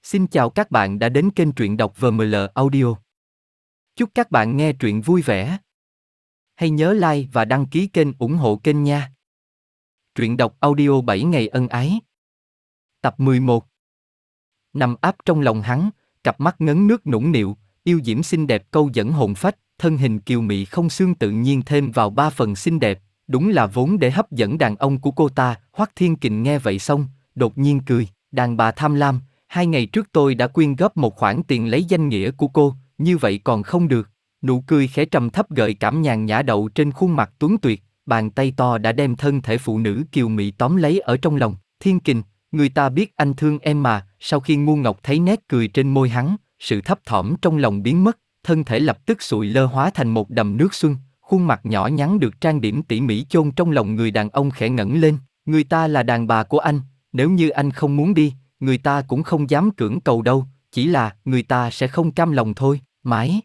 Xin chào các bạn đã đến kênh truyện đọc VML Audio. Chúc các bạn nghe truyện vui vẻ. Hãy nhớ like và đăng ký kênh ủng hộ kênh nha. Truyện đọc audio 7 ngày ân ái. Tập 11. Nằm áp trong lòng hắn, cặp mắt ngấn nước nũng nịu, yêu diễm xinh đẹp câu dẫn hồn phách, thân hình kiều mị không xương tự nhiên thêm vào 3 phần xinh đẹp, đúng là vốn để hấp dẫn đàn ông của cô ta. Hoắc Thiên Kình nghe vậy xong, đột nhiên cười, đàn bà tham lam. 2 ngày trước tôi đã quyên góp một khoản tiền lấy danh nghĩa của cô, như vậy còn không được. Nụ cười khẽ trầm thấp gợi cảm nhàn nhã đậu trên khuôn mặt tuấn tuyệt, bàn tay to đã đem thân thể phụ nữ kiều mị tóm lấy ở trong lòng. Thiên Kình, người ta biết anh thương em mà. Sau khi Ngu Ngọc thấy nét cười trên môi hắn, sự thấp thỏm trong lòng biến mất, thân thể lập tức sụi lơ hóa thành một đầm nước xuân, khuôn mặt nhỏ nhắn được trang điểm tỉ mỉ chôn trong lòng người đàn ông khẽ ngẩng lên. Người ta là đàn bà của anh, nếu như anh không muốn đi, người ta cũng không dám cưỡng cầu đâu, chỉ là người ta sẽ không cam lòng thôi. Mái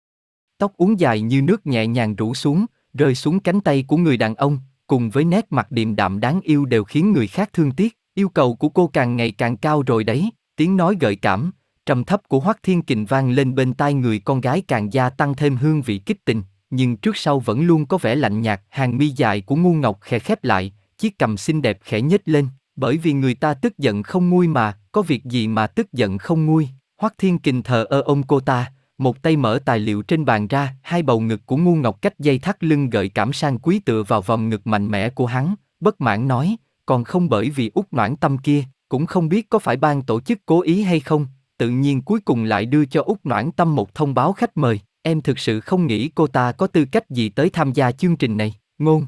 tóc uốn dài như nước nhẹ nhàng rủ xuống, rơi xuống cánh tay của người đàn ông, cùng với nét mặt điềm đạm đáng yêu đều khiến người khác thương tiếc. Yêu cầu của cô càng ngày càng cao rồi đấy. Tiếng nói gợi cảm, trầm thấp của Hoắc Thiên Kình vang lên bên tai người con gái càng gia tăng thêm hương vị kích tình, nhưng trước sau vẫn luôn có vẻ lạnh nhạt. Hàng mi dài của Ngu Ngọc khẽ khép lại, chiếc cằm xinh đẹp khẽ nhếch lên, bởi vì người ta tức giận không nguôi mà, có việc gì mà tức giận không nguôi. Hoắc Thiên Kình thờ ơ ôm cô ta, một tay mở tài liệu trên bàn ra, hai bầu ngực của Ngu Ngọc cách dây thắt lưng gợi cảm sang quý tựa vào vòng ngực mạnh mẽ của hắn, bất mãn nói, còn không bởi vì Út Noãn Tâm kia, cũng không biết có phải ban tổ chức cố ý hay không, tự nhiên cuối cùng lại đưa cho Út Noãn Tâm một thông báo khách mời. Em thực sự không nghĩ cô ta có tư cách gì tới tham gia chương trình này. Ngôn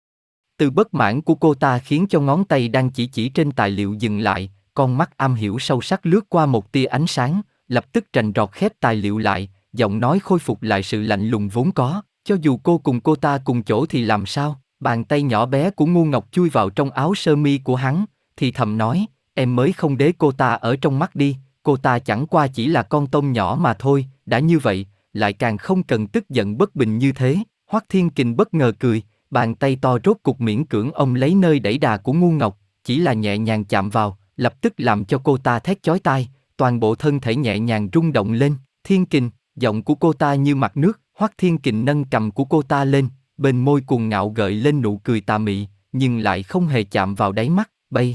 từ bất mãn của cô ta khiến cho ngón tay đang chỉ trên tài liệu dừng lại, con mắt am hiểu sâu sắc lướt qua một tia ánh sáng, lập tức rành rọt khép tài liệu lại, giọng nói khôi phục lại sự lạnh lùng vốn có. Cho dù cô cùng cô ta cùng chỗ thì làm sao? Bàn tay nhỏ bé của Ngu Ngọc chui vào trong áo sơ mi của hắn, thì thầm nói, em mới không đế cô ta ở trong mắt đi, cô ta chẳng qua chỉ là con tôm nhỏ mà thôi. Đã như vậy, lại càng không cần tức giận bất bình như thế. Hoắc Thiên Kình bất ngờ cười, bàn tay to rốt cục miễn cưỡng ông lấy nơi đẩy đà của Ngu Ngọc, chỉ là nhẹ nhàng chạm vào, lập tức làm cho cô ta thét chói tai, toàn bộ thân thể nhẹ nhàng rung động lên. Thiên Kình, giọng của cô ta như mặt nước. Hoắc Thiên Kình nâng cằm của cô ta lên, bên môi cuồng ngạo gợi lên nụ cười tà mị, nhưng lại không hề chạm vào đáy mắt. Bây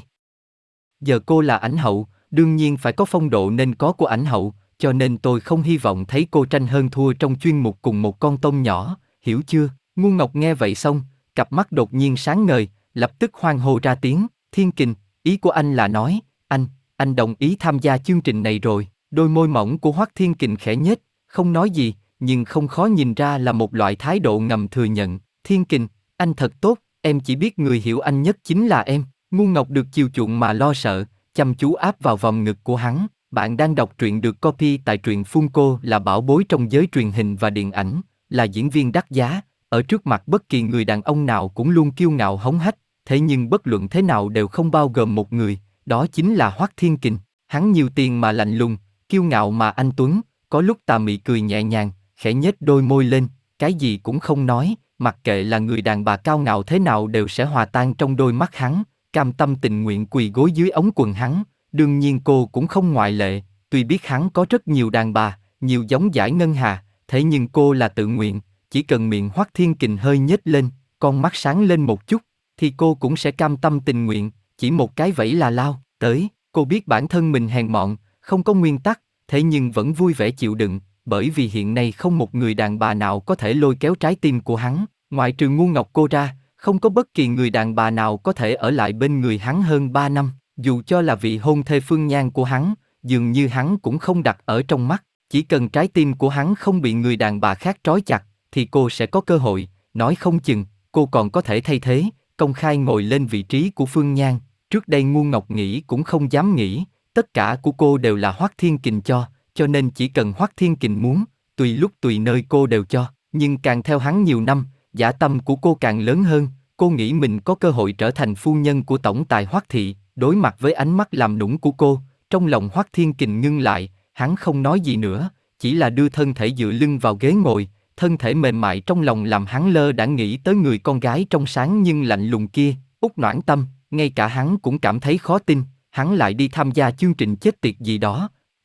giờ cô là ảnh hậu, đương nhiên phải có phong độ nên có của ảnh hậu, cho nên tôi không hy vọng thấy cô tranh hơn thua trong chuyên mục cùng một con tôm nhỏ, hiểu chưa? Ngu Ngọc nghe vậy xong, cặp mắt đột nhiên sáng ngời, lập tức hoan hô ra tiếng. Thiên Kình, ý của anh là nói, anh đồng ý tham gia chương trình này rồi. Đôi môi mỏng của Hoắc Thiên Kình khẽ nhếch, không nói gì, nhưng không khó nhìn ra là một loại thái độ ngầm thừa nhận. Thiên Kình, anh thật tốt, em chỉ biết người hiểu anh nhất chính là em. Ngu Ngọc được chiều chuộng mà lo sợ, chăm chú áp vào vòng ngực của hắn. Bạn đang đọc truyện được copy tại truyện Funko là bảo bối trong giới truyền hình và điện ảnh, là diễn viên đắt giá, ở trước mặt bất kỳ người đàn ông nào cũng luôn kiêu ngạo hống hách, thế nhưng bất luận thế nào đều không bao gồm một người, đó chính là Hoắc Thiên Kình. Hắn nhiều tiền mà lạnh lùng, kiêu ngạo mà anh tuấn, có lúc tà mị cười nhẹ nhàng, khẽ nhếch đôi môi lên, cái gì cũng không nói, mặc kệ là người đàn bà cao ngạo thế nào đều sẽ hòa tan trong đôi mắt hắn, cam tâm tình nguyện quỳ gối dưới ống quần hắn. Đương nhiên cô cũng không ngoại lệ, tuy biết hắn có rất nhiều đàn bà, nhiều giống dải ngân hà, thế nhưng cô là tự nguyện, chỉ cần miệng Hoắc Thiên Kình hơi nhếch lên, con mắt sáng lên một chút, thì cô cũng sẽ cam tâm tình nguyện, chỉ một cái vẫy là lao tới. Cô biết bản thân mình hèn mọn, không có nguyên tắc, thế nhưng vẫn vui vẻ chịu đựng, bởi vì hiện nay không một người đàn bà nào có thể lôi kéo trái tim của hắn, ngoại trừ Ngu Ngọc cô ra, không có bất kỳ người đàn bà nào có thể ở lại bên người hắn hơn 3 năm, dù cho là vị hôn thê Phương Nhan của hắn, dường như hắn cũng không đặt ở trong mắt, chỉ cần trái tim của hắn không bị người đàn bà khác trói chặt, thì cô sẽ có cơ hội, nói không chừng, cô còn có thể thay thế, công khai ngồi lên vị trí của Phương Nhan. Trước đây Ngu Ngọc nghĩ cũng không dám nghĩ, tất cả của cô đều là Hoắc Thiên Kình cho nên chỉ cần Hoắc Thiên Kình muốn, tùy lúc tùy nơi cô đều cho. Nhưng càng theo hắn nhiều năm, dã tâm của cô càng lớn hơn, cô nghĩ mình có cơ hội trở thành phu nhân của tổng tài Hoắc thị. Đối mặt với ánh mắt làm nũng của cô, trong lòng Hoắc Thiên Kình ngưng lại, hắn không nói gì nữa, chỉ là đưa thân thể dựa lưng vào ghế ngồi, thân thể mềm mại trong lòng làm hắn lơ đãng nghĩ tới người con gái trong sáng nhưng lạnh lùng kia, Út Noãn Tâm. Ngay cả hắn cũng cảm thấy khó tin, hắn lại đi tham gia chương trình chết tiệt gì đó,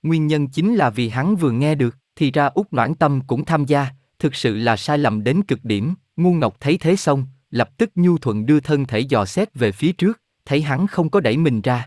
Nguyên nhân chính là vì hắn vừa nghe được, thì ra Út Noãn Tâm cũng tham gia, thực sự là sai lầm đến cực điểm. Ngu Ngọc thấy thế xong, lập tức nhu thuận đưa thân thể dò xét về phía trước, thấy hắn không có đẩy mình ra.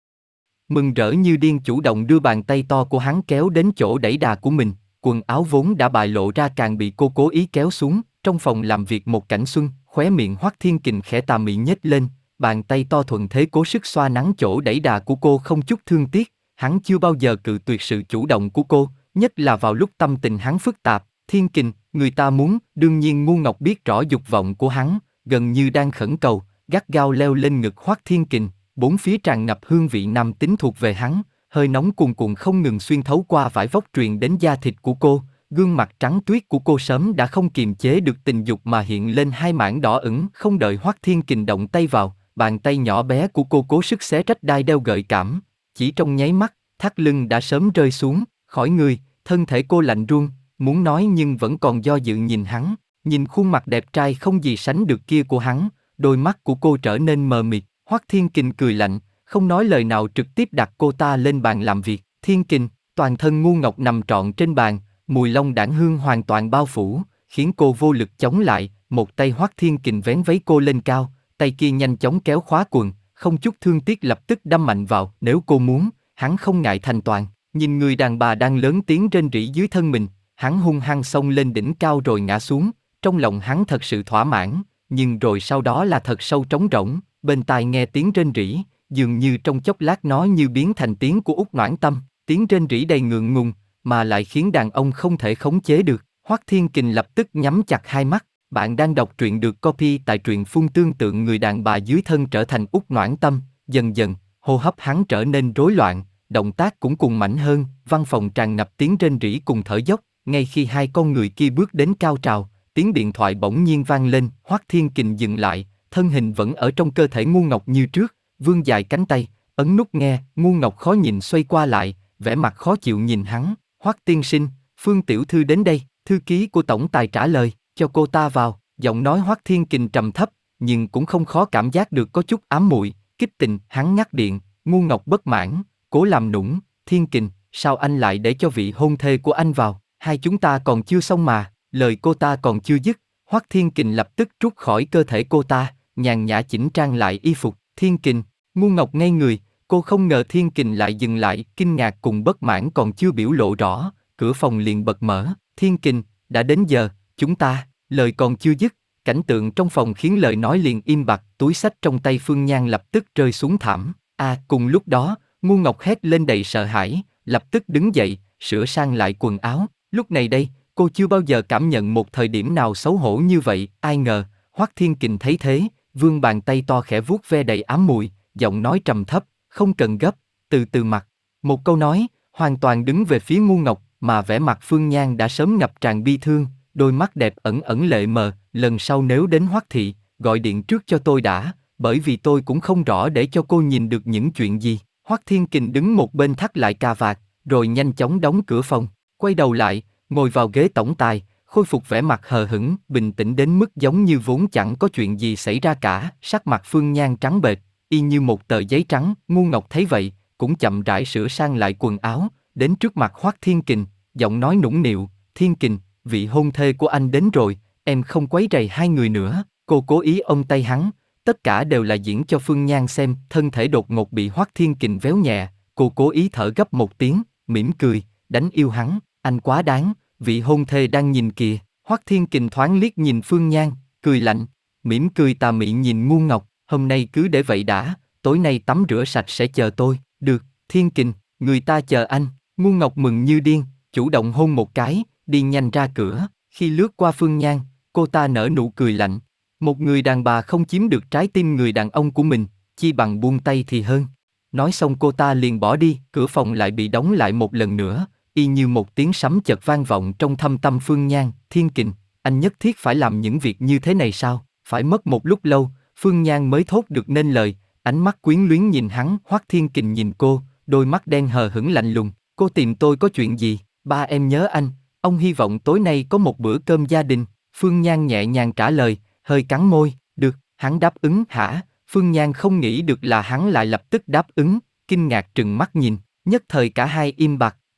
Mừng rỡ như điên chủ động đưa bàn tay to của hắn kéo đến chỗ đẩy đà của mình, quần áo vốn đã bại lộ ra càng bị cô cố ý kéo xuống. Trong phòng làm việc một cảnh xuân, khóe miệng Hoắc Thiên Kình khẽ tà mị nhếch lên, bàn tay to thuận thế cố sức xoa nắn chỗ đẩy đà của cô không chút thương tiếc. Hắn chưa bao giờ cự tuyệt sự chủ động của cô, nhất là vào lúc tâm tình hắn phức tạp. Thiên Kình, người ta muốn. Đương nhiên Ngu Ngọc biết rõ dục vọng của hắn, gần như đang khẩn cầu, gắt gao leo lên ngực Hoắc Thiên Kình. Bốn phía tràn ngập hương vị nam tính thuộc về hắn, hơi nóng cuồn cuộn không ngừng xuyên thấu qua vải vóc truyền đến da thịt của cô. Gương mặt trắng tuyết của cô sớm đã không kiềm chế được tình dục mà hiện lên hai mảng đỏ ửng. Không đợi Hoắc Thiên Kình động tay vào, bàn tay nhỏ bé của cô cố sức xé rách đai đeo gợi cảm. Chỉ trong nháy mắt, thắt lưng đã sớm rơi xuống khỏi người, thân thể cô lạnh run, muốn nói nhưng vẫn còn do dự nhìn hắn. Nhìn khuôn mặt đẹp trai không gì sánh được kia của hắn, đôi mắt của cô trở nên mờ mịt. Hoắc Thiên Kình cười lạnh, không nói lời nào trực tiếp đặt cô ta lên bàn làm việc. Thiên Kình, toàn thân Ngu Ngọc nằm trọn trên bàn, mùi long đảng hương hoàn toàn bao phủ, khiến cô vô lực chống lại. Một tay Hoắc Thiên Kình vén váy cô lên cao, tay kia nhanh chóng kéo khóa quần, không chút thương tiếc lập tức đâm mạnh vào. Nếu cô muốn, hắn không ngại thành toàn. Nhìn người đàn bà đang lớn tiếng rên rỉ dưới thân mình, hắn hung hăng xông lên đỉnh cao rồi ngã xuống. Trong lòng hắn thật sự thỏa mãn, nhưng rồi sau đó là thật sâu trống rỗng. Bên tai nghe tiếng rên rỉ, dường như trong chốc lát nó như biến thành tiếng của Út Noãn Tâm, tiếng rên rỉ đầy ngượng ngùng, mà lại khiến đàn ông không thể khống chế được. Hoắc Thiên Kình lập tức nhắm chặt hai mắt. Bạn đang đọc truyện được copy tại truyện phun tương tượng người đàn bà dưới thân trở thành Út Noãn Tâm. Dần dần, hô hấp hắn trở nên rối loạn, động tác cũng cùng mạnh hơn. Văn phòng tràn ngập tiếng rên rỉ cùng thở dốc. Ngay khi hai con người kia bước đến cao trào, tiếng điện thoại bỗng nhiên vang lên. Hoắc Thiên Kình dừng lại, thân hình vẫn ở trong cơ thể Ngu Ngọc như trước, vươn dài cánh tay, ấn nút nghe. Ngu Ngọc khó nhìn xoay qua lại, vẻ mặt khó chịu nhìn hắn. Hoắc tiên sinh, Phương tiểu thư đến đây. Thư ký của tổng tài trả lời, cho cô ta vào. Giọng nói Hoắc Thiên Kình trầm thấp, nhưng cũng không khó cảm giác được có chút ám muội, kích tình. Hắn ngắt điện. Ngu Ngọc bất mãn, cố làm nũng, Thiên Kình, sao anh lại để cho vị hôn thê của anh vào? Hai chúng ta còn chưa xong mà. Lời cô ta còn chưa dứt, Hoắc Thiên Kình lập tức trút khỏi cơ thể cô ta, nhàn nhã chỉnh trang lại y phục. Thiên Kình, Ngu Ngọc ngây người, cô không ngờ Thiên Kình lại dừng lại. Kinh ngạc cùng bất mãn còn chưa biểu lộ rõ, cửa phòng liền bật mở. Thiên Kình, đã đến giờ, chúng ta. Lời còn chưa dứt, cảnh tượng trong phòng khiến lời nói liền im bặt. Túi xách trong tay Phương Nhan lập tức rơi xuống thảm. Cùng lúc đó, Ngu Ngọc hét lên đầy sợ hãi, lập tức đứng dậy, sửa sang lại quần áo. Lúc này đây, cô chưa bao giờ cảm nhận một thời điểm nào xấu hổ như vậy. Ai ngờ, Hoắc Thiên Kình thấy thế, vươn bàn tay to khẽ vuốt ve đầy ám mùi, giọng nói trầm thấp, không cần gấp, từ từ mặc. Một câu nói, hoàn toàn đứng về phía Ngu Ngọc, mà vẻ mặt Phương Nhan đã sớm ngập tràn bi thương, đôi mắt đẹp ẩn ẩn lệ mờ. Lần sau nếu đến Hoắc thị, gọi điện trước cho tôi đã, bởi vì tôi cũng không rõ để cho cô nhìn được những chuyện gì. Hoắc Thiên Kình đứng một bên thắt lại cà vạt, rồi nhanh chóng đóng cửa phòng, quay đầu lại, ngồi vào ghế tổng tài, khôi phục vẻ mặt hờ hững, bình tĩnh đến mức giống như vốn chẳng có chuyện gì xảy ra cả. Sắc mặt Phương Nhan trắng bệch, y như một tờ giấy trắng. Ngu Ngọc thấy vậy, cũng chậm rãi sửa sang lại quần áo, đến trước mặt Hoắc Thiên Kình, giọng nói nũng nịu, Thiên Kình, vị hôn thê của anh đến rồi, em không quấy rầy hai người nữa. Cô cố ý ôm tay hắn, tất cả đều là diễn cho Phương Nhan xem. Thân thể đột ngột bị Hoắc Thiên Kình véo nhẹ, cô cố ý thở gấp một tiếng, mỉm cười, đánh yêu hắn, anh quá đáng, vị hôn thê đang nhìn kìa. Hoắc Thiên Kình thoáng liếc nhìn Phương Nhan, cười lạnh, mỉm cười tà mị nhìn Ngu Ngọc, hôm nay cứ để vậy đã, tối nay tắm rửa sạch sẽ chờ tôi. Được, Thiên Kình, người ta chờ anh. Ngu Ngọc mừng như điên, chủ động hôn một cái, đi nhanh ra cửa. Khi lướt qua Phương Nhan, cô ta nở nụ cười lạnh. Một người đàn bà không chiếm được trái tim người đàn ông của mình, chi bằng buông tay thì hơn. Nói xong cô ta liền bỏ đi. Cửa phòng lại bị đóng lại một lần nữa, y như một tiếng sấm chợt vang vọng trong thâm tâm Phương Nhan. Thiên Kình, anh nhất thiết phải làm những việc như thế này sao? Phải mất một lúc lâu, Phương Nhan mới thốt được nên lời, ánh mắt quyến luyến nhìn hắn. Hoắc Thiên Kình nhìn cô, đôi mắt đen hờ hững lạnh lùng. Cô tìm tôi có chuyện gì? Ba em nhớ anh, ông hy vọng tối nay có một bữa cơm gia đình. Phương Nhan nhẹ nhàng trả lời, hơi cắn môi, được. Hắn đáp ứng hả? Phương Nhan không nghĩ được là hắn lại lập tức đáp ứng, kinh ngạc trừng mắt nhìn, nhất thời cả hai im bặt.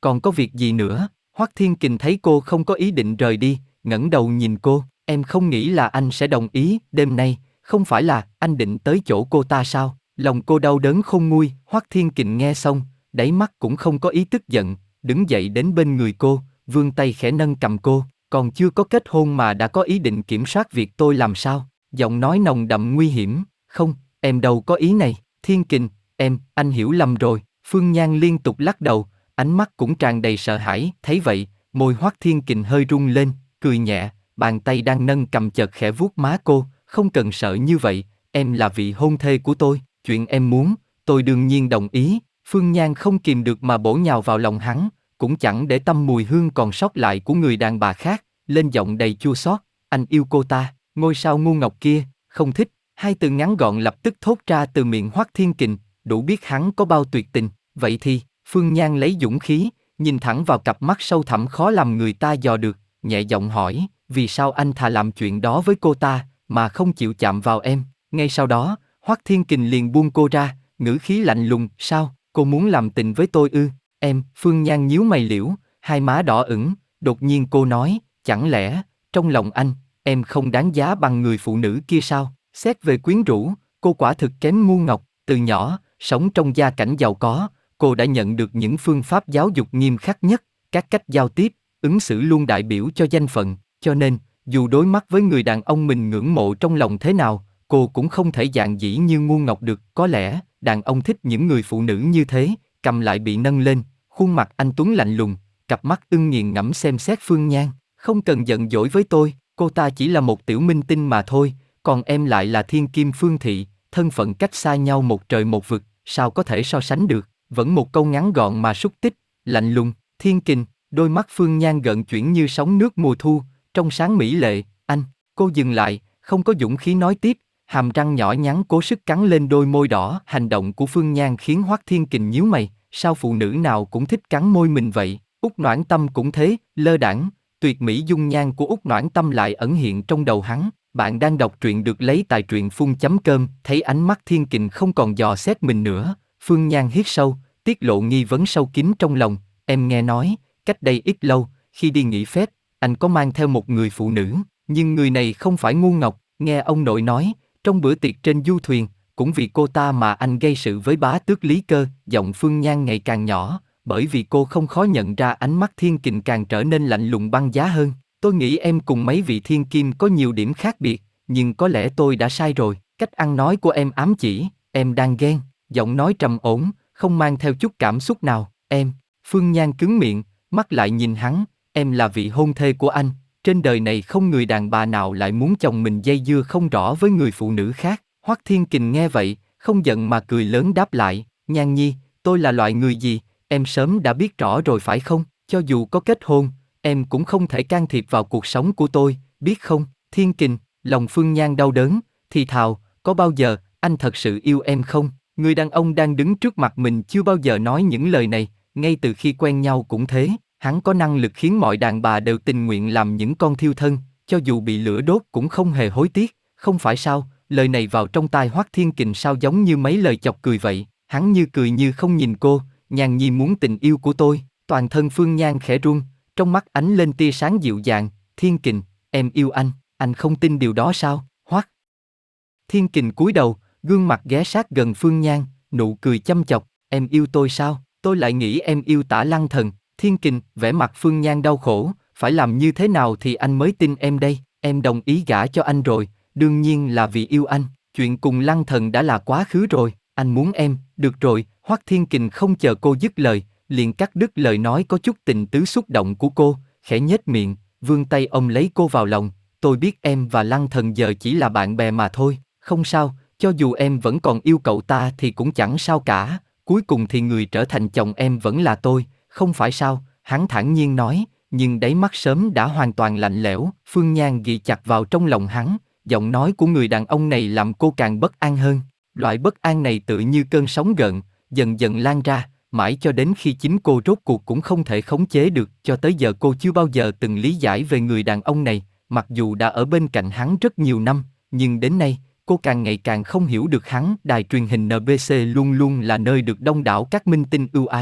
còn có việc gì nữa? Hoắc Thiên Kình thấy cô không có ý định rời đi, ngẩng đầu nhìn cô, em không nghĩ là anh sẽ đồng ý, đêm nay, không phải là anh định tới chỗ cô ta sao? Lòng cô đau đớn khôn nguôi, Hoắc Thiên Kình nghe xong, đáy mắt cũng không có ý tức giận, đứng dậy đến bên người cô, vươn tay khẽ nâng cầm cô, còn chưa có kết hôn mà đã có ý định kiểm soát việc tôi làm sao? Giọng nói nồng đậm nguy hiểm, không, em đâu có ý này, Thiên Kình, anh hiểu lầm rồi, Phương Nhan liên tục lắc đầu, ánh mắt cũng tràn đầy sợ hãi, thấy vậy, môi Hoắc Thiên Kình hơi rung lên, cười nhẹ, bàn tay đang nâng cầm chợt khẽ vuốt má cô, không cần sợ như vậy, em là vị hôn thê của tôi, chuyện em muốn, tôi đương nhiên đồng ý, Phương Nhan không kìm được mà bổ nhào vào lòng hắn, cũng chẳng để tâm mùi hương còn sót lại của người đàn bà khác, lên giọng đầy chua xót, anh yêu cô ta, ngôi sao ngu ngọc kia, không thích, hai từ ngắn gọn lập tức thốt ra từ miệng Hoắc Thiên Kình, đủ biết hắn có bao tuyệt tình, vậy thì, Phương Nhan lấy dũng khí, nhìn thẳng vào cặp mắt sâu thẳm khó làm người ta dò được, nhẹ giọng hỏi, vì sao anh thà làm chuyện đó với cô ta, mà không chịu chạm vào em, ngay sau đó, Hoắc Thiên Kình liền buông cô ra, ngữ khí lạnh lùng, sao, cô muốn làm tình với tôi ư, em, Phương Nhan nhíu mày liễu, hai má đỏ ửng, đột nhiên cô nói, chẳng lẽ, trong lòng anh, em không đáng giá bằng người phụ nữ kia sao, xét về quyến rũ, cô quả thực kém ngu ngọc, từ nhỏ, sống trong gia cảnh giàu có, cô đã nhận được những phương pháp giáo dục nghiêm khắc nhất, các cách giao tiếp, ứng xử luôn đại biểu cho danh phận, cho nên, dù đối mắt với người đàn ông mình ngưỡng mộ trong lòng thế nào, cô cũng không thể dạn dĩ như ngu ngọc được, có lẽ, đàn ông thích những người phụ nữ như thế, cầm lại bị nâng lên, khuôn mặt anh tuấn lạnh lùng, cặp mắt ưng nghiền ngẫm xem xét Phương Nhan, không cần giận dỗi với tôi, cô ta chỉ là một tiểu minh tinh mà thôi, còn em lại là thiên kim Phương Thị, thân phận cách xa nhau một trời một vực, sao có thể so sánh được, vẫn một câu ngắn gọn mà xúc tích, lạnh lùng, Thiên Kình, đôi mắt Phương Nhan gợn chuyển như sóng nước mùa thu, trong sáng mỹ lệ, anh, cô dừng lại, không có dũng khí nói tiếp, hàm răng nhỏ nhắn cố sức cắn lên đôi môi đỏ, hành động của Phương Nhan khiến Hoắc Thiên Kình nhíu mày, sao phụ nữ nào cũng thích cắn môi mình vậy, Út Noãn Tâm cũng thế, lơ đãng, tuyệt mỹ dung nhan của Út Noãn Tâm lại ẩn hiện trong đầu hắn. Bạn đang đọc truyện được lấy tại truyện phun.com, thấy ánh mắt Thiên Kình không còn dò xét mình nữa, Phương Nhan hít sâu, tiết lộ nghi vấn sâu kín trong lòng, em nghe nói, cách đây ít lâu, khi đi nghỉ phép, anh có mang theo một người phụ nữ, nhưng người này không phải ngu ngọc, nghe ông nội nói, trong bữa tiệc trên du thuyền, cũng vì cô ta mà anh gây sự với bá tước Lý Cơ, giọng Phương Nhan ngày càng nhỏ, bởi vì cô không khó nhận ra ánh mắt Thiên Kình càng trở nên lạnh lùng băng giá hơn. Tôi nghĩ em cùng mấy vị thiên kim có nhiều điểm khác biệt, nhưng có lẽ tôi đã sai rồi. Cách ăn nói của em ám chỉ, em đang ghen, giọng nói trầm ổn, không mang theo chút cảm xúc nào. Em, Phương Nhan cứng miệng, mắt lại nhìn hắn, em là vị hôn thê của anh. Trên đời này không người đàn bà nào lại muốn chồng mình dây dưa không rõ với người phụ nữ khác. Hoắc Thiên Kình nghe vậy, không giận mà cười lớn đáp lại, Nhan Nhi, tôi là loại người gì, em sớm đã biết rõ rồi phải không? Cho dù có kết hôn, em cũng không thể can thiệp vào cuộc sống của tôi, biết không? Thiên Kình, lòng Phương Nhan đau đớn, thì thào, có bao giờ anh thật sự yêu em không? Người đàn ông đang đứng trước mặt mình chưa bao giờ nói những lời này, ngay từ khi quen nhau cũng thế, hắn có năng lực khiến mọi đàn bà đều tình nguyện làm những con thiêu thân, cho dù bị lửa đốt cũng không hề hối tiếc, không phải sao? Lời này vào trong tai Hoắc Thiên Kình sao giống như mấy lời chọc cười vậy, hắn như cười như không nhìn cô, Nhan Nhi muốn tình yêu của tôi, toàn thân Phương Nhan khẽ run, trong mắt ánh lên tia sáng dịu dàng, Thiên Kình, em yêu anh không tin điều đó sao? Hoắc Thiên Kình cúi đầu, gương mặt ghé sát gần Phương Nhan, nụ cười châm chọc, em yêu tôi sao? Tôi lại nghĩ em yêu Tả Lăng Thần. Thiên Kình, vẻ mặt Phương Nhan đau khổ, phải làm như thế nào thì anh mới tin em đây? Em đồng ý gả cho anh rồi, đương nhiên là vì yêu anh, chuyện cùng Lăng Thần đã là quá khứ rồi, anh muốn em, được rồi. Hoắc Thiên Kình không chờ cô dứt lời, liền cắt đứt lời nói có chút tình tứ xúc động của cô, khẽ nhếch miệng, vươn tay ôm lấy cô vào lòng, tôi biết em và Lăng Thần giờ chỉ là bạn bè mà thôi, không sao, cho dù em vẫn còn yêu cậu ta thì cũng chẳng sao cả, cuối cùng thì người trở thành chồng em vẫn là tôi, không phải sao? Hắn thản nhiên nói, nhưng đáy mắt sớm đã hoàn toàn lạnh lẽo. Phương Nhan ghi chặt vào trong lòng hắn, giọng nói của người đàn ông này làm cô càng bất an hơn. Loại bất an này tựa như cơn sóng gợn, dần dần lan ra, mãi cho đến khi chính cô rốt cuộc cũng không thể khống chế được. Cho tới giờ cô chưa bao giờ từng lý giải về người đàn ông này, mặc dù đã ở bên cạnh hắn rất nhiều năm, nhưng đến nay, cô càng ngày càng không hiểu được hắn. Đài truyền hình NBC luôn luôn là nơi được đông đảo các minh tinh ưu ái,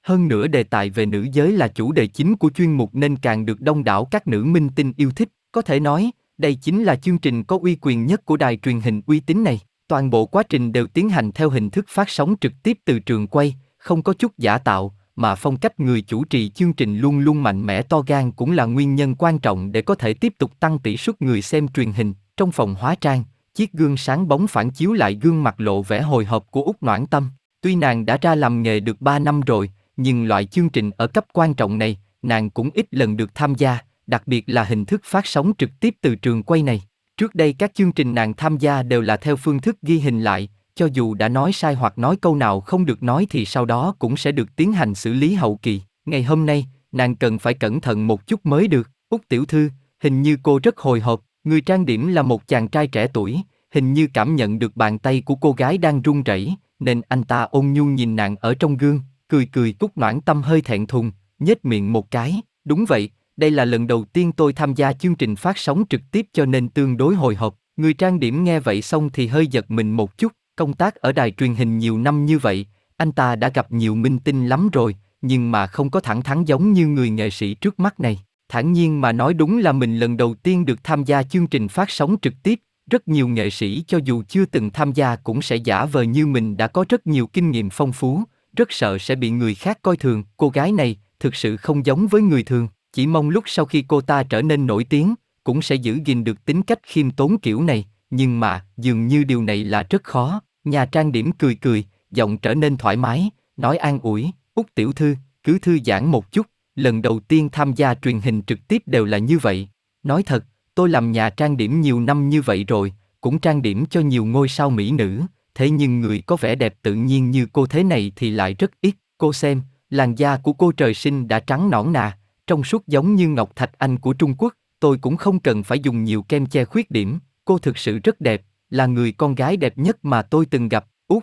Hơn nữa đề tài về nữ giới là chủ đề chính của chuyên mục nên càng được đông đảo các nữ minh tinh yêu thích. Có thể nói, đây chính là chương trình có uy quyền nhất của đài truyền hình uy tín này. Toàn bộ quá trình đều tiến hành theo hình thức phát sóng trực tiếp từ trường quay, không có chút giả tạo, mà phong cách người chủ trì chương trình luôn luôn mạnh mẽ to gan cũng là nguyên nhân quan trọng để có thể tiếp tục tăng tỷ suất người xem truyền hình. Trong phòng hóa trang, chiếc gương sáng bóng phản chiếu lại gương mặt lộ vẻ hồi hộp của Út Noãn Tâm. Tuy nàng đã ra làm nghề được 3 năm rồi, nhưng loại chương trình ở cấp quan trọng này, nàng cũng ít lần được tham gia, đặc biệt là hình thức phát sóng trực tiếp từ trường quay này. Trước đây các chương trình nàng tham gia đều là theo phương thức ghi hình lại, cho dù đã nói sai hoặc nói câu nào không được nói thì sau đó cũng sẽ được tiến hành xử lý hậu kỳ. Ngày hôm nay, nàng cần phải cẩn thận một chút mới được. Út tiểu thư, hình như cô rất hồi hộp, người trang điểm là một chàng trai trẻ tuổi, hình như cảm nhận được bàn tay của cô gái đang run rẩy, nên anh ta ôn nhu nhìn nàng ở trong gương, cười cười. Út Noãn Tâm hơi thẹn thùng, nhếch miệng một cái. Đúng vậy, đây là lần đầu tiên tôi tham gia chương trình phát sóng trực tiếp cho nên tương đối hồi hộp. Người trang điểm nghe vậy xong thì hơi giật mình một chút. Công tác ở đài truyền hình nhiều năm như vậy, anh ta đã gặp nhiều minh tinh lắm rồi, nhưng mà không có thẳng thắn giống như người nghệ sĩ trước mắt này. Thản nhiên mà nói, đúng là mình lần đầu tiên được tham gia chương trình phát sóng trực tiếp. Rất nhiều nghệ sĩ cho dù chưa từng tham gia cũng sẽ giả vờ như mình đã có rất nhiều kinh nghiệm phong phú, rất sợ sẽ bị người khác coi thường. Cô gái này thực sự không giống với người thường, chỉ mong lúc sau khi cô ta trở nên nổi tiếng, cũng sẽ giữ gìn được tính cách khiêm tốn kiểu này, nhưng mà dường như điều này là rất khó. Nhà trang điểm cười cười, giọng trở nên thoải mái, nói an ủi, Út tiểu thư, cứ thư giãn một chút, lần đầu tiên tham gia truyền hình trực tiếp đều là như vậy. Nói thật, tôi làm nhà trang điểm nhiều năm như vậy rồi, cũng trang điểm cho nhiều ngôi sao mỹ nữ, thế nhưng người có vẻ đẹp tự nhiên như cô thế này thì lại rất ít. Cô xem, làn da của cô trời sinh đã trắng nõn nà, trong suốt giống như ngọc thạch anh của Trung Quốc, tôi cũng không cần phải dùng nhiều kem che khuyết điểm, cô thực sự rất đẹp, là người con gái đẹp nhất mà tôi từng gặp. Út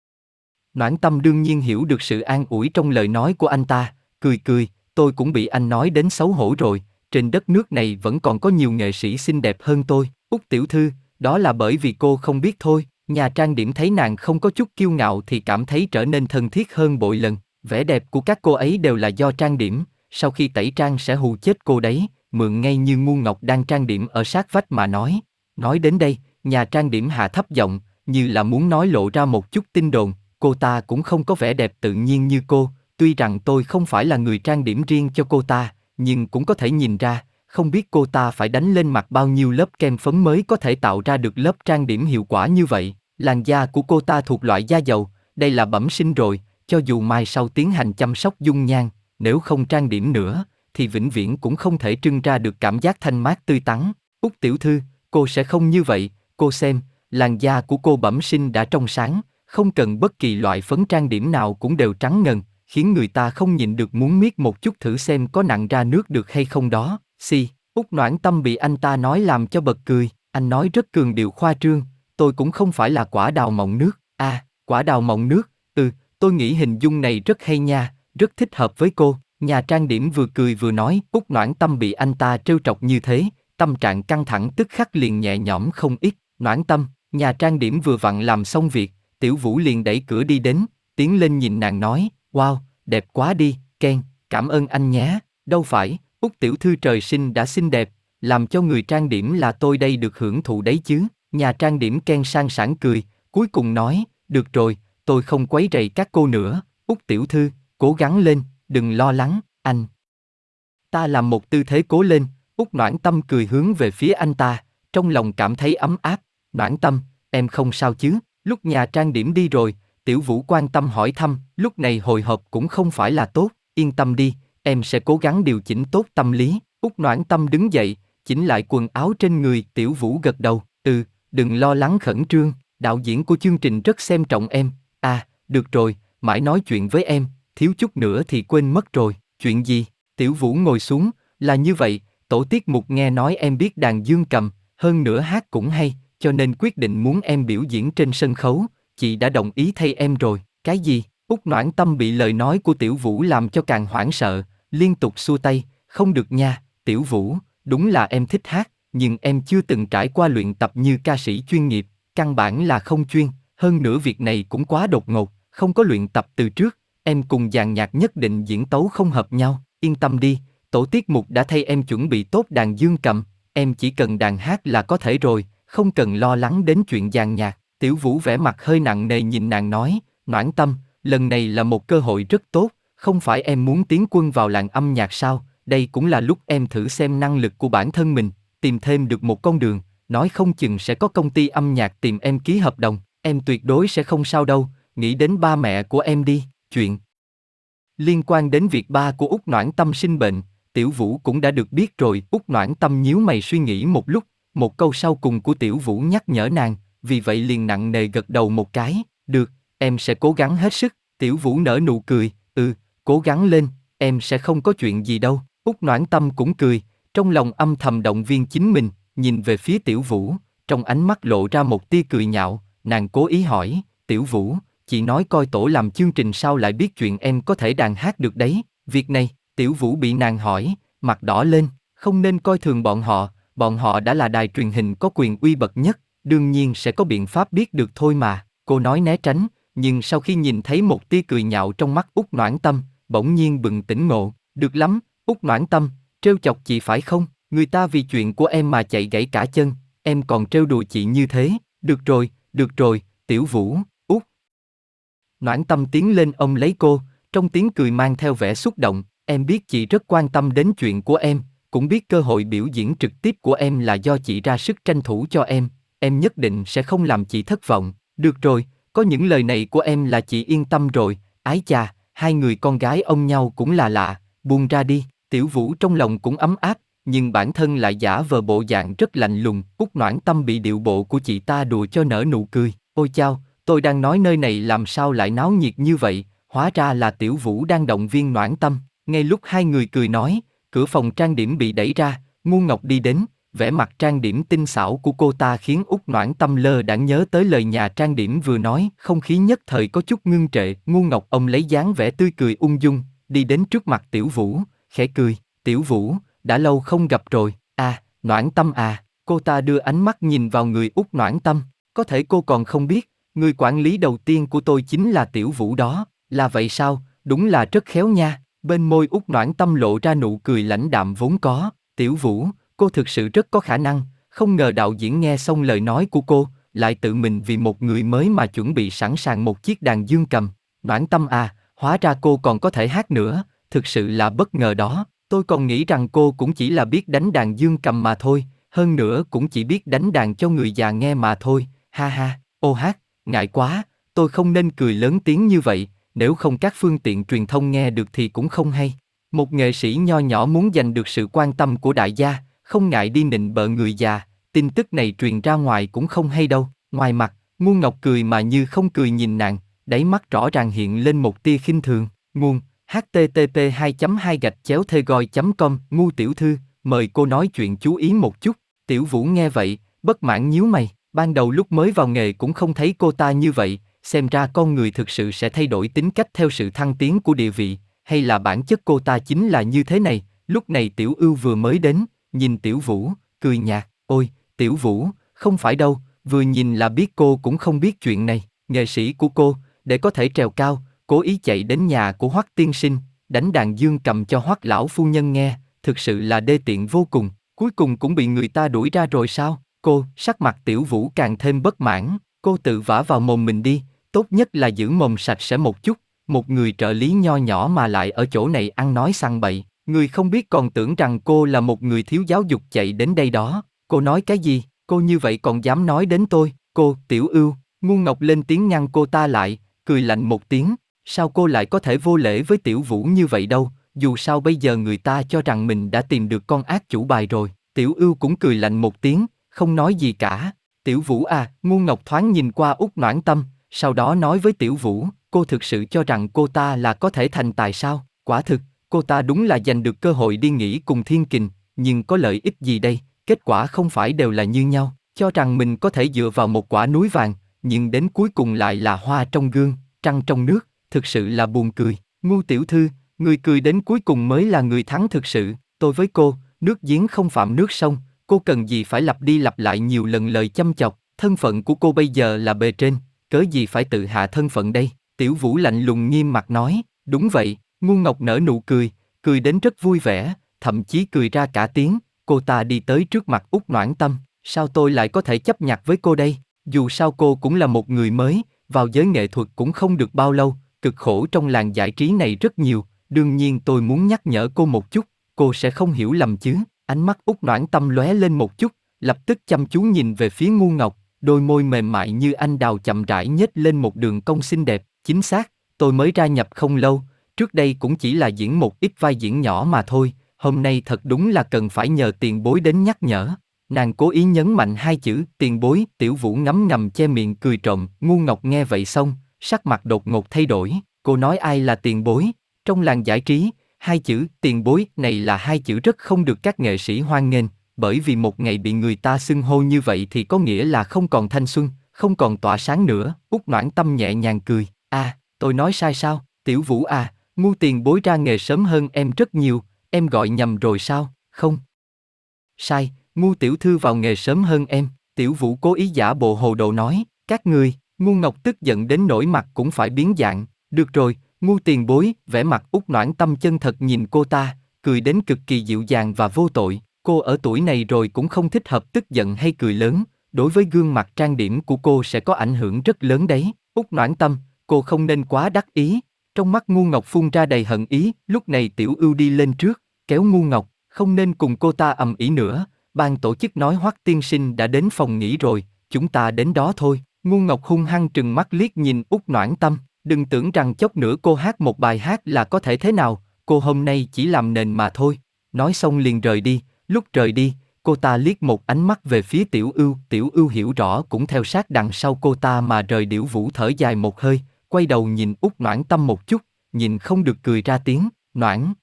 Noãn Tâm đương nhiên hiểu được sự an ủi trong lời nói của anh ta, cười cười, tôi cũng bị anh nói đến xấu hổ rồi, trên đất nước này vẫn còn có nhiều nghệ sĩ xinh đẹp hơn tôi. Út tiểu thư, đó là bởi vì cô không biết thôi. Nhà trang điểm thấy nàng không có chút kiêu ngạo thì cảm thấy trở nên thân thiết hơn bội lần. Vẻ đẹp của các cô ấy đều là do trang điểm, sau khi tẩy trang sẽ hù chết cô đấy. Mượn ngay như ngu ngọc đang trang điểm ở sát vách mà nói. Nói đến đây, nhà trang điểm hạ thấp giọng, như là muốn nói lộ ra một chút tin đồn. Cô ta cũng không có vẻ đẹp tự nhiên như cô, tuy rằng tôi không phải là người trang điểm riêng cho cô ta, nhưng cũng có thể nhìn ra, không biết cô ta phải đánh lên mặt bao nhiêu lớp kem phấn mới có thể tạo ra được lớp trang điểm hiệu quả như vậy. Làn da của cô ta thuộc loại da dầu, đây là bẩm sinh rồi, cho dù mai sau tiến hành chăm sóc dung nhan, nếu không trang điểm nữa, thì vĩnh viễn cũng không thể trưng ra được cảm giác thanh mát tươi tắn. Út tiểu thư, cô sẽ không như vậy, cô xem, làn da của cô bẩm sinh đã trong sáng, không cần bất kỳ loại phấn trang điểm nào cũng đều trắng ngần, khiến người ta không nhịn được muốn miết một chút thử xem có nặn ra nước được hay không đó. Út Noãn Tâm bị anh ta nói làm cho bật cười, anh nói rất cường điệu khoa trương, tôi cũng không phải là quả đào mọng nước. À, quả đào mọng nước, tôi nghĩ hình dung này rất hay nha, rất thích hợp với cô. Nhà trang điểm vừa cười vừa nói. Út Noãn Tâm bị anh ta trêu chọc như thế, tâm trạng căng thẳng tức khắc liền nhẹ nhõm không ít. Noãn Tâm, nhà trang điểm vừa vặn làm xong việc, Tiểu Vũ liền đẩy cửa đi đến, tiến lên nhìn nàng nói, wow, đẹp quá đi, Ken, cảm ơn anh nhé. Đâu phải, Út tiểu thư trời sinh đã xinh đẹp, làm cho người trang điểm là tôi đây được hưởng thụ đấy chứ. Nhà trang điểm Ken sang sảng cười, cuối cùng nói, được rồi, tôi không quấy rầy các cô nữa. Út tiểu thư, cố gắng lên, đừng lo lắng, anh. Ta làm một tư thế cố lên. Út Noãn Tâm cười hướng về phía anh ta, trong lòng cảm thấy ấm áp. Noãn Tâm, em không sao chứ? Lúc nhà trang điểm đi rồi, Tiểu Vũ quan tâm hỏi thăm, lúc này hồi hộp cũng không phải là tốt, yên tâm đi, em sẽ cố gắng điều chỉnh tốt tâm lý. Út Noãn Tâm đứng dậy, chỉnh lại quần áo trên người. Tiểu Vũ gật đầu, đừng lo lắng khẩn trương, đạo diễn của chương trình rất xem trọng em. À, được rồi, mãi nói chuyện với em, thiếu chút nữa thì quên mất rồi. Chuyện gì? Tiểu Vũ ngồi xuống, là như vậy, tổ tiết mục nghe nói em biết đàn dương cầm, hơn nữa hát cũng hay, cho nên quyết định muốn em biểu diễn trên sân khấu, chị đã đồng ý thay em rồi. Cái gì? Út Noãn Tâm bị lời nói của Tiểu Vũ làm cho càng hoảng sợ, liên tục xua tay, không được nha, Tiểu Vũ, đúng là em thích hát, nhưng em chưa từng trải qua luyện tập như ca sĩ chuyên nghiệp, căn bản là không chuyên, hơn nữa việc này cũng quá đột ngột, không có luyện tập từ trước, em cùng dàn nhạc nhất định diễn tấu không hợp nhau, yên tâm đi, tổ tiết mục đã thay em chuẩn bị tốt đàn dương cầm, em chỉ cần đàn hát là có thể rồi, không cần lo lắng đến chuyện dàn nhạc. Tiểu Vũ vẻ mặt hơi nặng nề nhìn nàng nói, Noãn Tâm, lần này là một cơ hội rất tốt, không phải em muốn tiến quân vào làng âm nhạc sao, đây cũng là lúc em thử xem năng lực của bản thân mình, tìm thêm được một con đường, nói không chừng sẽ có công ty âm nhạc tìm em ký hợp đồng, em tuyệt đối sẽ không sao đâu, nghĩ đến ba mẹ của em đi, chuyện liên quan đến việc ba của Út Noãn Tâm sinh bệnh, Tiểu Vũ cũng đã được biết rồi. Út Noãn Tâm nhíu mày suy nghĩ một lúc, một câu sau cùng của Tiểu Vũ nhắc nhở nàng, vì vậy liền nặng nề gật đầu một cái, được, em sẽ cố gắng hết sức. Tiểu Vũ nở nụ cười, cố gắng lên, em sẽ không có chuyện gì đâu. Út Noãn Tâm cũng cười, trong lòng âm thầm động viên chính mình, nhìn về phía Tiểu Vũ, trong ánh mắt lộ ra một tia cười nhạo, nàng cố ý hỏi, Tiểu Vũ, chị nói coi tổ làm chương trình sao lại biết chuyện em có thể đàn hát được đấy, việc này, Tiểu Vũ bị nàng hỏi, mặt đỏ lên, không nên coi thường bọn họ đã là đài truyền hình có quyền uy bậc nhất, đương nhiên sẽ có biện pháp biết được thôi mà, cô nói né tránh, nhưng sau khi nhìn thấy một tia cười nhạo trong mắt Út Noãn Tâm, bỗng nhiên bừng tỉnh ngộ, được lắm, Út Noãn Tâm, trêu chọc chị phải không, người ta vì chuyện của em mà chạy gãy cả chân, em còn trêu đùa chị như thế, được rồi, Tiểu Vũ. Noãn Tâm tiến lên ôm lấy cô, trong tiếng cười mang theo vẻ xúc động, em biết chị rất quan tâm đến chuyện của em, cũng biết cơ hội biểu diễn trực tiếp của em là do chị ra sức tranh thủ cho em nhất định sẽ không làm chị thất vọng, được rồi, có những lời này của em là chị yên tâm rồi, ái chà, hai người con gái ôm nhau cũng là lạ, buông ra đi, Tiểu Vũ trong lòng cũng ấm áp, nhưng bản thân lại giả vờ bộ dạng rất lạnh lùng. Út Noãn Tâm bị điệu bộ của chị ta đùa cho nở nụ cười, ôi chao, tôi đang nói nơi này làm sao lại náo nhiệt như vậy, hóa ra là Tiểu Vũ đang động viên Noãn Tâm. Ngay lúc hai người cười nói, cửa phòng trang điểm bị đẩy ra, Ngu Ngọc đi đến, vẻ mặt trang điểm tinh xảo của cô ta khiến Út Noãn Tâm lơ đãng nhớ tới lời nhà trang điểm vừa nói, không khí nhất thời có chút ngưng trệ. Ngu Ngọc ông lấy dáng vẻ tươi cười ung dung, đi đến trước mặt Tiểu Vũ, khẽ cười, Tiểu Vũ, đã lâu không gặp rồi, Noãn Tâm à, cô ta đưa ánh mắt nhìn vào người Út Noãn Tâm, có thể cô còn không biết, người quản lý đầu tiên của tôi chính là Tiểu Vũ đó, là vậy sao, đúng là rất khéo nha, bên môi Út Noãn Tâm lộ ra nụ cười lãnh đạm vốn có, Tiểu Vũ, cô thực sự rất có khả năng, không ngờ đạo diễn nghe xong lời nói của cô, lại tự mình vì một người mới mà chuẩn bị sẵn sàng một chiếc đàn dương cầm, Noãn Tâm à, hóa ra cô còn có thể hát nữa, thực sự là bất ngờ đó, tôi còn nghĩ rằng cô cũng chỉ là biết đánh đàn dương cầm mà thôi, hơn nữa cũng chỉ biết đánh đàn cho người già nghe mà thôi, ha ha, ô hát. Ngại quá, tôi không nên cười lớn tiếng như vậy, nếu không các phương tiện truyền thông nghe được thì cũng không hay. Một nghệ sĩ nho nhỏ muốn giành được sự quan tâm của đại gia, không ngại đi nịnh bợ người già, tin tức này truyền ra ngoài cũng không hay đâu. Ngoài mặt, Ngu Ngọc cười mà như không cười nhìn nàng, đáy mắt rõ ràng hiện lên một tia khinh thường. Nguồn http://thegoi.com Ngu tiểu thư, mời cô nói chuyện chú ý một chút. Tiểu Vũ nghe vậy, bất mãn nhíu mày. Ban đầu lúc mới vào nghề cũng không thấy cô ta như vậy, xem ra con người thực sự sẽ thay đổi tính cách theo sự thăng tiến của địa vị, hay là bản chất cô ta chính là như thế này. Lúc này Tiểu Ưu vừa mới đến, nhìn Tiểu Vũ, cười nhạt, ôi, Tiểu Vũ, không phải đâu, vừa nhìn là biết cô cũng không biết chuyện này, nghệ sĩ của cô, để có thể trèo cao, cố ý chạy đến nhà của Hoắc tiên sinh, đánh đàn dương cầm cho Hoắc lão phu nhân nghe, thực sự là đê tiện vô cùng, cuối cùng cũng bị người ta đuổi ra rồi sao? Cô, sắc mặt Tiểu Vũ càng thêm bất mãn, cô tự vả vào mồm mình đi, tốt nhất là giữ mồm sạch sẽ một chút, một người trợ lý nho nhỏ mà lại ở chỗ này ăn nói sằng bậy, người không biết còn tưởng rằng cô là một người thiếu giáo dục chạy đến đây đó, cô nói cái gì, cô như vậy còn dám nói đến tôi, cô, Tiểu Ưu, Ngu Ngọc lên tiếng ngăn cô ta lại, cười lạnh một tiếng, sao cô lại có thể vô lễ với Tiểu Vũ như vậy đâu, dù sao bây giờ người ta cho rằng mình đã tìm được con ác chủ bài rồi, Tiểu Ưu cũng cười lạnh một tiếng, không nói gì cả. Tiểu Vũ à, Ngu Ngọc thoáng nhìn qua Út Noãn Tâm, sau đó nói với Tiểu Vũ, cô thực sự cho rằng cô ta là có thể thành tài sao? Quả thực, cô ta đúng là giành được cơ hội đi nghỉ cùng Thiên Kình, nhưng có lợi ích gì đây? Kết quả không phải đều là như nhau, cho rằng mình có thể dựa vào một quả núi vàng, nhưng đến cuối cùng lại là hoa trong gương, trăng trong nước, thực sự là buồn cười. Ngu tiểu thư, người cười đến cuối cùng mới là người thắng thực sự, tôi với cô, nước giếng không phạm nước sông. Cô cần gì phải lặp đi lặp lại nhiều lần lời châm chọc, thân phận của cô bây giờ là bề trên, cớ gì phải tự hạ thân phận đây? Tiểu Vũ lạnh lùng nghiêm mặt nói, Đúng vậy, Ngu Ngọc nở nụ cười, cười đến rất vui vẻ, thậm chí cười ra cả tiếng. Cô ta đi tới trước mặt Út Noãn Tâm, sao tôi lại có thể chấp nhặt với cô đây? Dù sao cô cũng là một người mới, vào giới nghệ thuật cũng không được bao lâu, cực khổ trong làng giải trí này rất nhiều, đương nhiên tôi muốn nhắc nhở cô một chút, cô sẽ không hiểu lầm chứ. Ánh mắt Út Noãn Tâm lóe lên một chút, lập tức chăm chú nhìn về phía Ngu Ngọc, đôi môi mềm mại như anh đào chậm rãi nhếch lên một đường cong xinh đẹp. Chính xác, tôi mới gia nhập không lâu, trước đây cũng chỉ là diễn một ít vai diễn nhỏ mà thôi, hôm nay thật đúng là cần phải nhờ tiền bối đến nhắc nhở. Nàng cố ý nhấn mạnh hai chữ tiền bối. Tiểu Vũ ngấm ngầm che miệng cười trộm. Ngu Ngọc nghe vậy xong, sắc mặt đột ngột thay đổi. Cô nói ai là tiền bối? Trong làng giải trí, hai chữ tiền bối này là hai chữ rất không được các nghệ sĩ hoan nghênh, bởi vì một ngày bị người ta xưng hô như vậy thì có nghĩa là không còn thanh xuân, không còn tỏa sáng nữa. Út Noãn Tâm nhẹ nhàng cười. Tôi nói sai sao? Tiểu Vũ à, Ngu tiền bối ra nghề sớm hơn em rất nhiều, em gọi nhầm rồi sao? Không sai, Ngu tiểu thư vào nghề sớm hơn em. Tiểu Vũ cố ý giả bộ hồ đồ nói. Các ngươi. Ngu Ngọc tức giận đến nỗi mặt cũng phải biến dạng. Được rồi, Ngu tiền bối. Vẻ mặt Út Noãn Tâm chân thật nhìn cô ta, cười đến cực kỳ dịu dàng và vô tội. Cô ở tuổi này rồi cũng không thích hợp tức giận hay cười lớn, đối với gương mặt trang điểm của cô sẽ có ảnh hưởng rất lớn đấy. Út Noãn Tâm, cô không nên quá đắc ý. Trong mắt Ngu Ngọc phun ra đầy hận ý. Lúc này Tiểu Ưu đi lên trước, kéo Ngu Ngọc, không nên cùng cô ta ầm ĩ nữa. Ban tổ chức nói Hoắc tiên sinh đã đến phòng nghỉ rồi, chúng ta đến đó thôi. Ngu Ngọc hung hăng trừng mắt liếc nhìn Út Noãn Tâm, đừng tưởng rằng chốc nữa cô hát một bài hát là có thể thế nào, cô hôm nay chỉ làm nền mà thôi. Nói xong liền rời đi. Lúc rời đi, cô ta liếc một ánh mắt về phía Tiểu Ưu hiểu rõ cũng theo sát đằng sau cô ta mà rời. Điểu Vũ thở dài một hơi, quay đầu nhìn Út Noãn Tâm một chút, nhìn không được cười ra tiếng. Noãn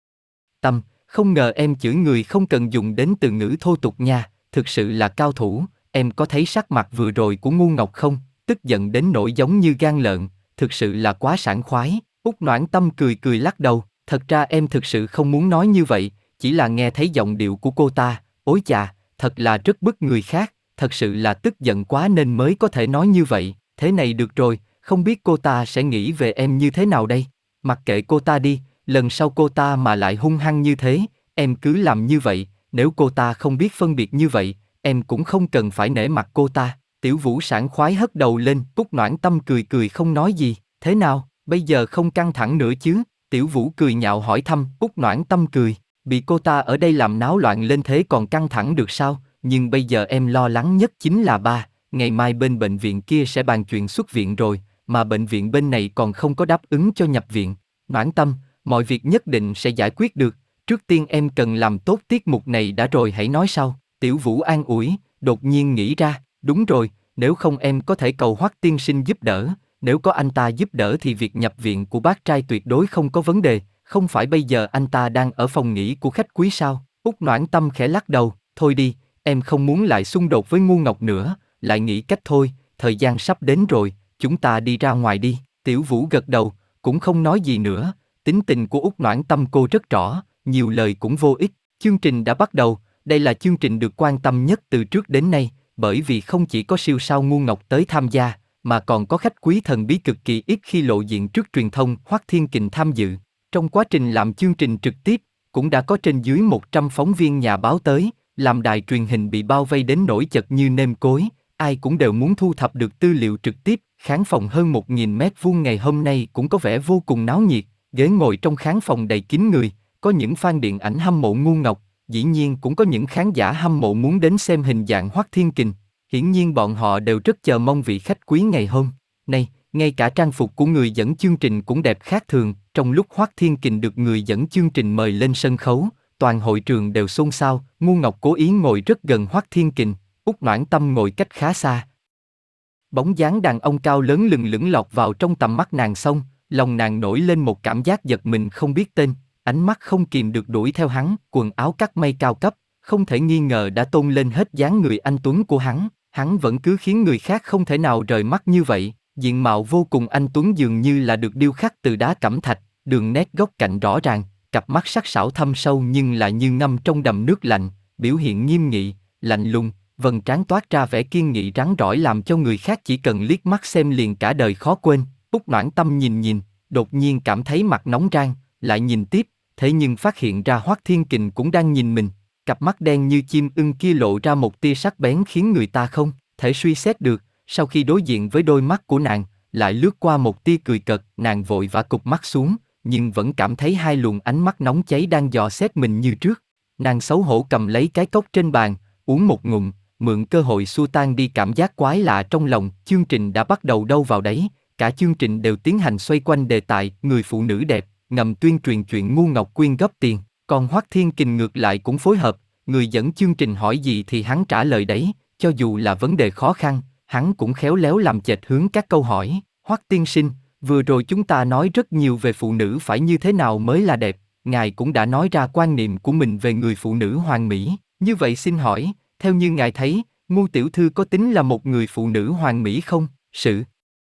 Tâm, không ngờ em chửi người không cần dùng đến từ ngữ thô tục nha, thực sự là cao thủ. Em có thấy sắc mặt vừa rồi của Ngu Ngọc không? Tức giận đến nỗi giống như gan lợn, thực sự là quá sảng khoái. Út Noãn Tâm cười cười lắc đầu, thật ra em thực sự không muốn nói như vậy, chỉ là nghe thấy giọng điệu của cô ta, ối chà, thật là rất bức người khác, thật sự là tức giận quá nên mới có thể nói như vậy. Thế này được rồi, không biết cô ta sẽ nghĩ về em như thế nào đây? Mặc kệ cô ta đi, lần sau cô ta mà lại hung hăng như thế, em cứ làm như vậy, nếu cô ta không biết phân biệt như vậy, em cũng không cần phải nể mặt cô ta. Tiểu Vũ sảng khoái hất đầu lên. Út Noãn Tâm cười cười không nói gì. Thế nào, bây giờ không căng thẳng nữa chứ? Tiểu Vũ cười nhạo hỏi thăm. Út Noãn Tâm cười, bị cô ta ở đây làm náo loạn lên thế còn căng thẳng được sao? Nhưng bây giờ em lo lắng nhất chính là ba, ngày mai bên bệnh viện kia sẽ bàn chuyện xuất viện rồi, mà bệnh viện bên này còn không có đáp ứng cho nhập viện. Noãn Tâm, mọi việc nhất định sẽ giải quyết được, trước tiên em cần làm tốt tiết mục này đã rồi hãy nói sau. Tiểu Vũ an ủi, đột nhiên nghĩ ra, đúng rồi, nếu không em có thể cầu Hoắc tiên sinh giúp đỡ, nếu có anh ta giúp đỡ thì việc nhập viện của bác trai tuyệt đối không có vấn đề, không phải bây giờ anh ta đang ở phòng nghỉ của khách quý sao? Út Noãn Tâm khẽ lắc đầu, thôi đi, em không muốn lại xung đột với Ngu Ngọc nữa, lại nghĩ cách thôi, thời gian sắp đến rồi, chúng ta đi ra ngoài đi. Tiểu Vũ gật đầu, cũng không nói gì nữa, tính tình của Út Noãn Tâm cô rất rõ, nhiều lời cũng vô ích. Chương trình đã bắt đầu, đây là chương trình được quan tâm nhất từ trước đến nay, bởi vì không chỉ có siêu sao Ngu Ngọc tới tham gia, mà còn có khách quý thần bí cực kỳ ít khi lộ diện trước truyền thông. Hoắc Thiên Kình tham dự. Trong quá trình làm chương trình trực tiếp, cũng đã có trên dưới 100 phóng viên nhà báo tới, làm đài truyền hình bị bao vây đến nỗi chật như nêm cối, ai cũng đều muốn thu thập được tư liệu trực tiếp. Khán phòng hơn 1.000 mét vuông ngày hôm nay cũng có vẻ vô cùng náo nhiệt, ghế ngồi trong khán phòng đầy kín người, có những fan điện ảnh hâm mộ Ngu Ngọc, dĩ nhiên cũng có những khán giả hâm mộ muốn đến xem hình dạng Hoắc Thiên Kình. Hiển nhiên bọn họ đều rất chờ mong vị khách quý ngày hôm nay, ngay cả trang phục của người dẫn chương trình cũng đẹp khác thường. Trong lúc Hoắc Thiên Kình được người dẫn chương trình mời lên sân khấu, toàn hội trường đều xôn xao. Ngu Ngọc cố ý ngồi rất gần Hoắc Thiên Kình, Út Noãn Tâm ngồi cách khá xa. Bóng dáng đàn ông cao lớn lừng lững lọt vào trong tầm mắt nàng xong, lòng nàng nổi lên một cảm giác giật mình không biết tên, ánh mắt không kìm được đuổi theo hắn. Quần áo cắt may cao cấp, không thể nghi ngờ đã tôn lên hết dáng người anh tuấn của hắn vẫn cứ khiến người khác không thể nào rời mắt như vậy. Diện mạo vô cùng anh tuấn dường như là được điêu khắc từ đá cẩm thạch, đường nét góc cạnh rõ ràng, cặp mắt sắc sảo thâm sâu nhưng lại như ngâm trong đầm nước lạnh, biểu hiện nghiêm nghị, lạnh lùng, vầng trán toát ra vẻ kiên nghị rắn rỏi làm cho người khác chỉ cần liếc mắt xem liền cả đời khó quên. Út Noãn Tâm nhìn, đột nhiên cảm thấy mặt nóng rang, lại nhìn tiếp, thế nhưng phát hiện ra Hoắc Thiên Kình cũng đang nhìn mình, cặp mắt đen như chim ưng kia lộ ra một tia sắc bén khiến người ta không thể suy xét được, sau khi đối diện với đôi mắt của nàng, lại lướt qua một tia cười cợt, nàng vội vã cụp mắt xuống, nhưng vẫn cảm thấy hai luồng ánh mắt nóng cháy đang dò xét mình như trước. Nàng xấu hổ cầm lấy cái cốc trên bàn, uống một ngụm, mượn cơ hội xua tan đi cảm giác quái lạ trong lòng. Chương trình đã bắt đầu đâu vào đấy, cả chương trình đều tiến hành xoay quanh đề tài người phụ nữ đẹp, ngầm tuyên truyền chuyện ngu ngọc quyên góp tiền, còn Hoắc Thiên Kình ngược lại cũng phối hợp, người dẫn chương trình hỏi gì thì hắn trả lời đấy, cho dù là vấn đề khó khăn, hắn cũng khéo léo làm chệch hướng các câu hỏi. Hoắc tiên sinh, vừa rồi chúng ta nói rất nhiều về phụ nữ phải như thế nào mới là đẹp, ngài cũng đã nói ra quan niệm của mình về người phụ nữ hoàn mỹ, như vậy xin hỏi, theo như ngài thấy, Ngu tiểu thư có tính là một người phụ nữ hoàn mỹ không? Sự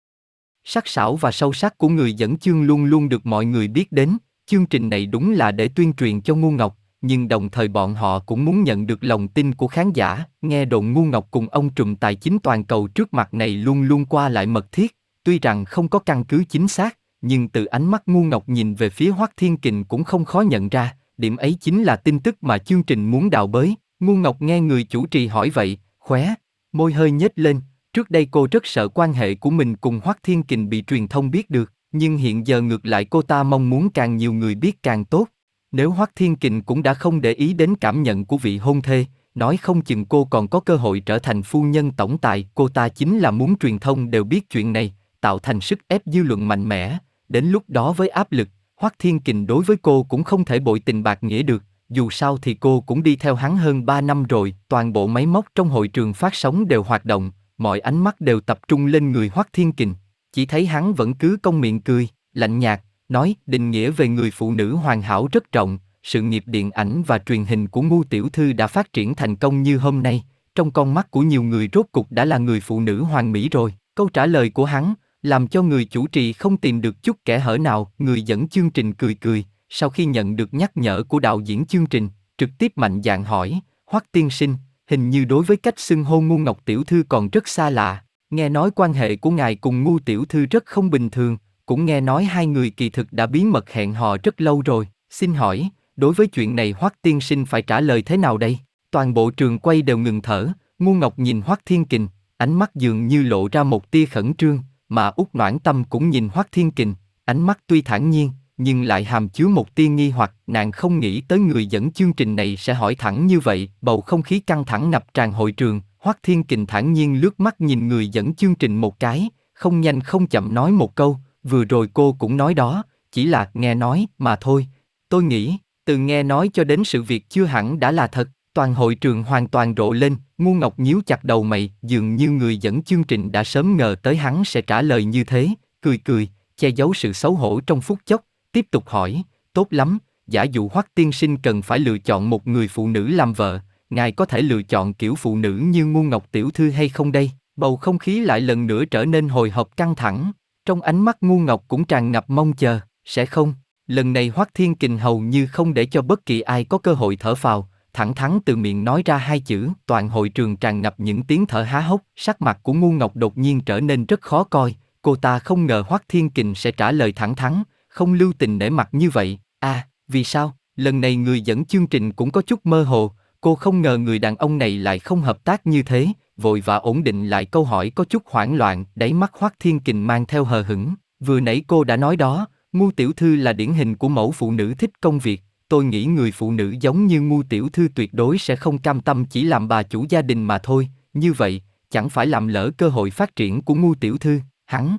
sắc sảo và sâu sắc của người dẫn chương luôn luôn được mọi người biết đến, chương trình này đúng là để tuyên truyền cho Ngu Ngọc, nhưng đồng thời bọn họ cũng muốn nhận được lòng tin của khán giả. Nghe đồn Ngu Ngọc cùng ông trùm tài chính toàn cầu trước mặt này luôn luôn qua lại mật thiết, tuy rằng không có căn cứ chính xác, nhưng từ ánh mắt Ngu Ngọc nhìn về phía Hoắc Thiên Kình cũng không khó nhận ra, điểm ấy chính là tin tức mà chương trình muốn đào bới. Ngu Ngọc nghe người chủ trì hỏi vậy, khóe môi hơi nhếch lên. Trước đây cô rất sợ quan hệ của mình cùng Hoắc Thiên Kình bị truyền thông biết được, nhưng hiện giờ ngược lại cô ta mong muốn càng nhiều người biết càng tốt. Nếu Hoắc Thiên Kình cũng đã không để ý đến cảm nhận của vị hôn thê, nói không chừng cô còn có cơ hội trở thành phu nhân tổng tài. Cô ta chính là muốn truyền thông đều biết chuyện này, tạo thành sức ép dư luận mạnh mẽ. Đến lúc đó với áp lực, Hoắc Thiên Kình đối với cô cũng không thể bội tình bạc nghĩa được. Dù sao thì cô cũng đi theo hắn hơn 3 năm rồi, toàn bộ máy móc trong hội trường phát sóng đều hoạt động, mọi ánh mắt đều tập trung lên người Hoắc Thiên Kình. Chỉ thấy hắn vẫn cứ cong miệng cười, lạnh nhạt, nói định nghĩa về người phụ nữ hoàn hảo rất rộng, sự nghiệp điện ảnh và truyền hình của Ngu tiểu thư đã phát triển thành công như hôm nay, trong con mắt của nhiều người rốt cục đã là người phụ nữ hoàn mỹ rồi. Câu trả lời của hắn làm cho người chủ trì không tìm được chút kẽ hở nào. Người dẫn chương trình cười cười, sau khi nhận được nhắc nhở của đạo diễn chương trình, trực tiếp mạnh dạn hỏi, Hoắc tiên sinh, hình như đối với cách xưng hô Ngu Ngọc tiểu thư còn rất xa lạ, nghe nói quan hệ của ngài cùng Ngu tiểu thư rất không bình thường, cũng nghe nói hai người kỳ thực đã bí mật hẹn hò rất lâu rồi, xin hỏi, đối với chuyện này Hoắc tiên sinh phải trả lời thế nào đây? Toàn bộ trường quay đều ngừng thở, Ngu Ngọc nhìn Hoắc Thiên Kình, ánh mắt dường như lộ ra một tia khẩn trương, mà Út Noãn Tâm cũng nhìn Hoắc Thiên Kình, ánh mắt tuy thản nhiên, nhưng lại hàm chứa một tia nghi hoặc. Nàng không nghĩ tới người dẫn chương trình này sẽ hỏi thẳng như vậy. Bầu không khí căng thẳng ngập tràn hội trường. Hoắc Thiên Kình thản nhiên lướt mắt nhìn người dẫn chương trình một cái, không nhanh không chậm nói một câu, vừa rồi cô cũng nói đó, chỉ là nghe nói mà thôi. Tôi nghĩ, từ nghe nói cho đến sự việc chưa hẳn đã là thật. Toàn hội trường hoàn toàn rộ lên. Ngu Ngọc nhíu chặt đầu mày, dường như người dẫn chương trình đã sớm ngờ tới hắn sẽ trả lời như thế, cười cười, che giấu sự xấu hổ trong phút chốc, tiếp tục hỏi, tốt lắm, giả dụ Hoắc tiên sinh cần phải lựa chọn một người phụ nữ làm vợ, ngài có thể lựa chọn kiểu phụ nữ như Ngu Ngọc tiểu thư hay không đây? Bầu không khí lại lần nữa trở nên hồi hộp căng thẳng, trong ánh mắt Ngu Ngọc cũng tràn ngập mong chờ, sẽ không? Lần này Hoắc Thiên Kình hầu như không để cho bất kỳ ai có cơ hội thở phào, thẳng thắn từ miệng nói ra hai chữ. Toàn hội trường tràn ngập những tiếng thở há hốc, sắc mặt của Ngu Ngọc đột nhiên trở nên rất khó coi, cô ta không ngờ Hoắc Thiên Kình sẽ trả lời thẳng thắn, không lưu tình nể mặt như vậy. Vì sao? Lần này người dẫn chương trình cũng có chút mơ hồ, cô không ngờ người đàn ông này lại không hợp tác như thế, vội vã ổn định lại câu hỏi có chút hoảng loạn. Đáy mắt Hoắc Thiên Kình mang theo hờ hững, vừa nãy cô đã nói đó, Ngu tiểu thư là điển hình của mẫu phụ nữ thích công việc, tôi nghĩ người phụ nữ giống như Ngu tiểu thư tuyệt đối sẽ không cam tâm chỉ làm bà chủ gia đình mà thôi, như vậy, chẳng phải làm lỡ cơ hội phát triển của Ngu tiểu thư, hắn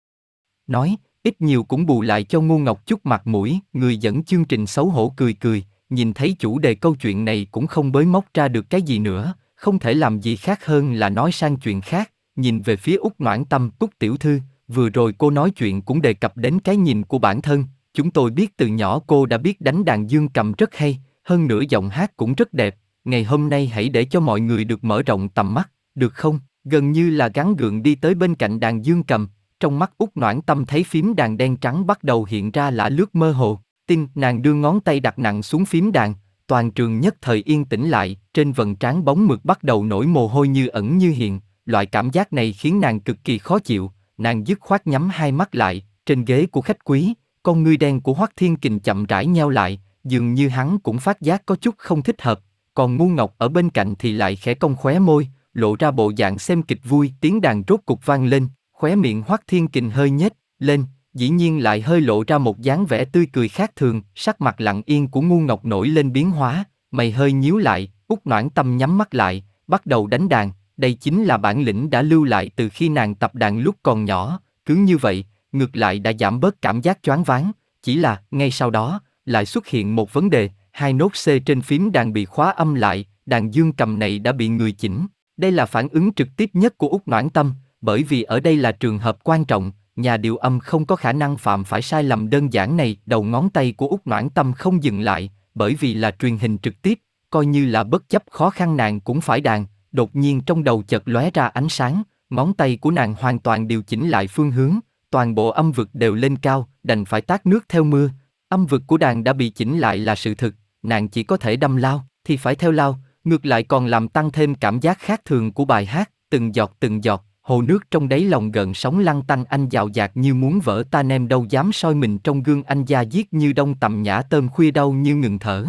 nói, ít nhiều cũng bù lại cho Ngu Ngọc chút mặt mũi. Người dẫn chương trình xấu hổ cười cười, nhìn thấy chủ đề câu chuyện này cũng không bới móc ra được cái gì nữa, không thể làm gì khác hơn là nói sang chuyện khác, nhìn về phía Út Noãn Tâm. Út tiểu thư, vừa rồi cô nói chuyện cũng đề cập đến cái nhìn của bản thân, chúng tôi biết từ nhỏ cô đã biết đánh đàn dương cầm rất hay, hơn nữa giọng hát cũng rất đẹp, ngày hôm nay hãy để cho mọi người được mở rộng tầm mắt, được không? Gần như là gắng gượng đi tới bên cạnh đàn dương cầm, trong mắt Út Noãn Tâm thấy phím đàn đen trắng bắt đầu hiện ra lả lướt mơ hồ, nàng đưa ngón tay đặt nặng xuống phím đàn, toàn trường nhất thời yên tĩnh lại, trên vầng trán bóng mượt bắt đầu nổi mồ hôi như ẩn như hiện, loại cảm giác này khiến nàng cực kỳ khó chịu, nàng dứt khoát nhắm hai mắt lại, trên ghế của khách quý, Con ngươi đen của Hoắc Thiên Kình chậm rãi nheo lại, dường như hắn cũng phát giác có chút không thích hợp, còn Ngu Ngọc ở bên cạnh thì lại khẽ cong khóe môi, lộ ra bộ dạng xem kịch vui. Tiếng đàn rốt cục vang lên, khóe miệng Hoắc Thiên Kình hơi nhếch lên, dĩ nhiên lại hơi lộ ra một dáng vẻ tươi cười khác thường. Sắc mặt lặng yên của Ngu Ngọc nổi lên biến hóa, mày hơi nhíu lại. Út Noãn Tâm nhắm mắt lại, bắt đầu đánh đàn. Đây chính là bản lĩnh đã lưu lại từ khi nàng tập đàn lúc còn nhỏ. Cứ như vậy, ngược lại đã giảm bớt cảm giác choáng váng. Chỉ là, ngay sau đó, lại xuất hiện một vấn đề, hai nốt C trên phím đàn bị khóa âm lại, đàn dương cầm này đã bị người chỉnh. Đây là phản ứng trực tiếp nhất của Út Noãn Tâm, bởi vì ở đây là trường hợp quan trọng, nhà điều âm không có khả năng phạm phải sai lầm đơn giản này. Đầu ngón tay của Út Noãn Tâm không dừng lại, bởi vì là truyền hình trực tiếp, coi như là bất chấp khó khăn nàng cũng phải đàn. Đột nhiên trong đầu chợt lóe ra ánh sáng, ngón tay của nàng hoàn toàn điều chỉnh lại phương hướng, toàn bộ âm vực đều lên cao, đành phải tát nước theo mưa. Âm vực của đàn đã bị chỉnh lại là sự thực, nàng chỉ có thể đâm lao, thì phải theo lao, ngược lại còn làm tăng thêm cảm giác khác thường của bài hát. Từng giọt, hồ nước trong đáy lòng gợn sóng lăn tăn, anh dạo dạt như muốn vỡ ta, nem đâu dám soi mình trong gương, anh da diết như đông tầm nhã, tôm khuya đau như ngừng thở.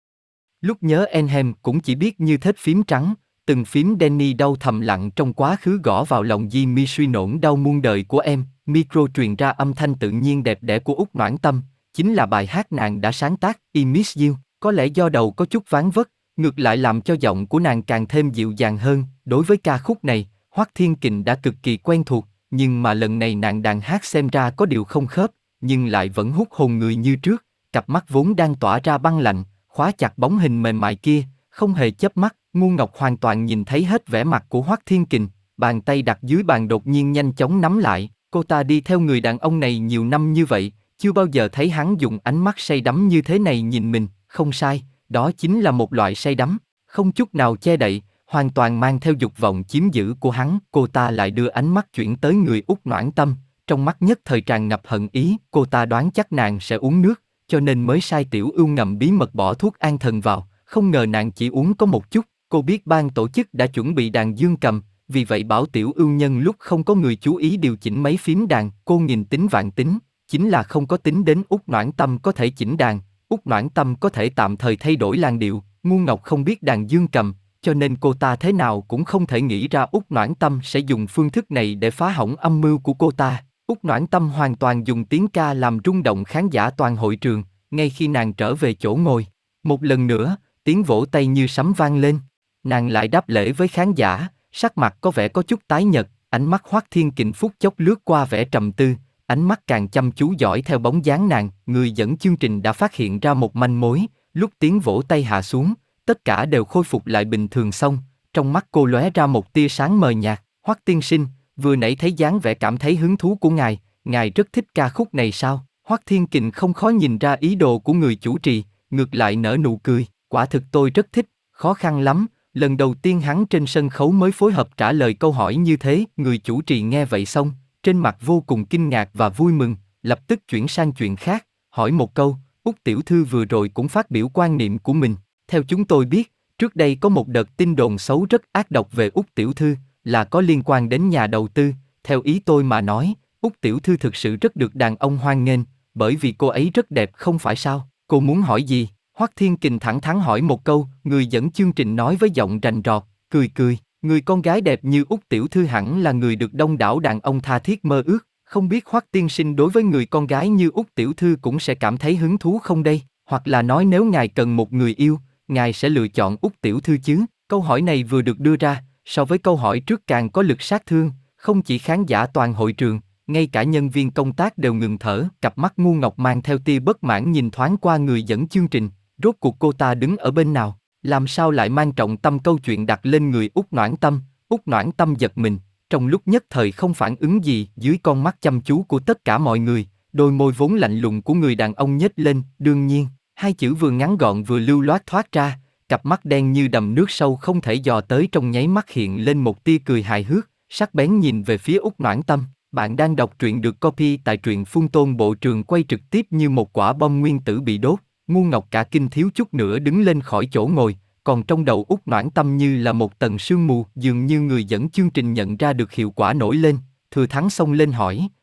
Lúc nhớ Enhem cũng chỉ biết như thết phím trắng, từng phím Danny đau thầm lặng trong quá khứ gõ vào lòng Jimmy, suy nổn đau muôn đời của em. Micro truyền ra âm thanh tự nhiên đẹp đẽ của Út Noãn Tâm, chính là bài hát nàng đã sáng tác, I Miss You. Có lẽ do đầu có chút ván vất, ngược lại làm cho giọng của nàng càng thêm dịu dàng hơn. Đối với ca khúc này, Hoắc Thiên Kình đã cực kỳ quen thuộc, nhưng mà lần này nàng đàn hát xem ra có điều không khớp, nhưng lại vẫn hút hồn người như trước. Cặp mắt vốn đang tỏa ra băng lạnh, khóa chặt bóng hình mềm mại kia, không hề chớp mắt. Ngu Ngọc hoàn toàn nhìn thấy hết vẻ mặt của Hoắc Thiên Kình, bàn tay đặt dưới bàn đột nhiên nhanh chóng nắm lại. Cô ta đi theo người đàn ông này nhiều năm như vậy, chưa bao giờ thấy hắn dùng ánh mắt say đắm như thế này nhìn mình. Không sai, đó chính là một loại say đắm, không chút nào che đậy, hoàn toàn mang theo dục vọng chiếm giữ của hắn. Cô ta lại đưa ánh mắt chuyển tới người Út Noãn Tâm, trong mắt nhất thời tràn ngập hận ý. Cô ta đoán chắc nàng sẽ uống nước, cho nên mới sai Tiểu Ưu ngầm bí mật bỏ thuốc an thần vào, không ngờ nàng chỉ uống có một chút. Cô biết ban tổ chức đã chuẩn bị đàn dương cầm, vì vậy bảo Tiểu Ưu nhân lúc không có người chú ý điều chỉnh mấy phím đàn. Cô nghìn tính vạn tính, chính là không có tính đến Út Noãn Tâm có thể chỉnh đàn, Út Noãn Tâm có thể tạm thời thay đổi làn điệu. Ngu Ngọc không biết đàn dương cầm, cho nên cô ta thế nào cũng không thể nghĩ ra Út Noãn Tâm sẽ dùng phương thức này để phá hỏng âm mưu của cô ta. Út Noãn Tâm hoàn toàn dùng tiếng ca làm rung động khán giả toàn hội trường. Ngay khi nàng trở về chỗ ngồi, một lần nữa, tiếng vỗ tay như sấm vang lên. Nàng lại đáp lễ với khán giả, sắc mặt có vẻ có chút tái nhợt. Ánh mắt Hoắc Thiên Kình phút chốc lướt qua vẻ trầm tư, ánh mắt càng chăm chú dõi theo bóng dáng nàng. Người dẫn chương trình đã phát hiện ra một manh mối, lúc tiếng vỗ tay hạ xuống, tất cả đều khôi phục lại bình thường. Xong, trong mắt cô lóe ra một tia sáng mờ nhạt. Hoắc tiên sinh, vừa nãy thấy dáng vẻ cảm thấy hứng thú của ngài rất thích ca khúc này sao? Hoắc Thiên Kình không khó nhìn ra ý đồ của người chủ trì, ngược lại nở nụ cười. Quả thực tôi rất thích, khó khăn lắm. Lần đầu tiên hắn trên sân khấu mới phối hợp trả lời câu hỏi như thế. Người chủ trì nghe vậy xong, trên mặt vô cùng kinh ngạc và vui mừng, lập tức chuyển sang chuyện khác, hỏi một câu, Út tiểu thư vừa rồi cũng phát biểu quan niệm của mình. Theo chúng tôi biết, trước đây có một đợt tin đồn xấu rất ác độc về Út tiểu thư, là có liên quan đến nhà đầu tư. Theo ý tôi mà nói, Út tiểu thư thực sự rất được đàn ông hoan nghênh, bởi vì cô ấy rất đẹp không phải sao? Cô muốn hỏi gì? Hoắc Thiên Kình thẳng thắn hỏi một câu. Người dẫn chương trình nói với giọng rành rọt, cười, người con gái đẹp như Út tiểu thư hẳn là người được đông đảo đàn ông tha thiết mơ ước. Không biết Hoắc tiên sinh đối với người con gái như Út tiểu thư cũng sẽ cảm thấy hứng thú không đây? Hoặc là nói nếu ngài cần một người yêu, ngài sẽ lựa chọn Út tiểu thư chứ? Câu hỏi này vừa được đưa ra, so với câu hỏi trước càng có lực sát thương. Không chỉ khán giả toàn hội trường, ngay cả nhân viên công tác đều ngừng thở. Cặp mắt Ngu Ngọc mang theo tia bất mãn nhìn thoáng qua người dẫn chương trình. Rốt cuộc cô ta đứng ở bên nào? Làm sao lại mang trọng tâm câu chuyện đặt lên người Út Noãn Tâm? Út Noãn Tâm giật mình, trong lúc nhất thời không phản ứng gì. Dưới con mắt chăm chú của tất cả mọi người, đôi môi vốn lạnh lùng của người đàn ông nhếch lên. Đương nhiên, hai chữ vừa ngắn gọn vừa lưu loát thoát ra. Cặp mắt đen như đầm nước sâu không thể dò tới, trong nháy mắt hiện lên một tia cười hài hước, sắc bén nhìn về phía Út Noãn Tâm. Bạn đang đọc truyện được copy tại truyện Phun Tôn Bộ Trường quay trực tiếp như một quả bom nguyên tử bị đốt. Ngu Ngọc cả kinh thiếu chút nữa đứng lên khỏi chỗ ngồi, còn trong đầu Út Noãn Tâm như là một tầng sương mù. Dường như người dẫn chương trình nhận ra được hiệu quả nổi lên, thừa thắng xông lên hỏi,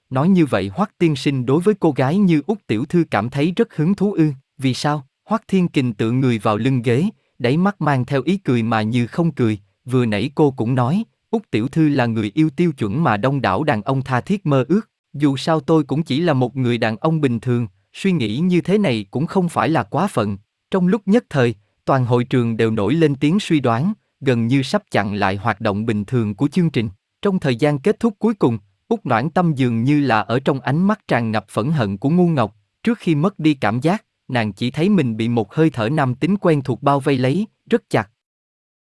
nói như vậy Hoắc tiên sinh đối với cô gái như Út tiểu thư cảm thấy rất hứng thú ư? Vì sao? Hoắc Thiên Kình tựa người vào lưng ghế, đáy mắt mang theo ý cười mà như không cười, vừa nãy cô cũng nói, Út tiểu thư là người yêu tiêu chuẩn mà đông đảo đàn ông tha thiết mơ ước, dù sao tôi cũng chỉ là một người đàn ông bình thường, suy nghĩ như thế này cũng không phải là quá phận. Trong lúc nhất thời, toàn hội trường đều nổi lên tiếng suy đoán, gần như sắp chặn lại hoạt động bình thường của chương trình. Trong thời gian kết thúc cuối cùng, Út Noãn Tâm dường như là ở trong ánh mắt tràn ngập phẫn hận của ngu ngọc, trước khi mất đi cảm giác, nàng chỉ thấy mình bị một hơi thở nam tính quen thuộc bao vây lấy, rất chặt.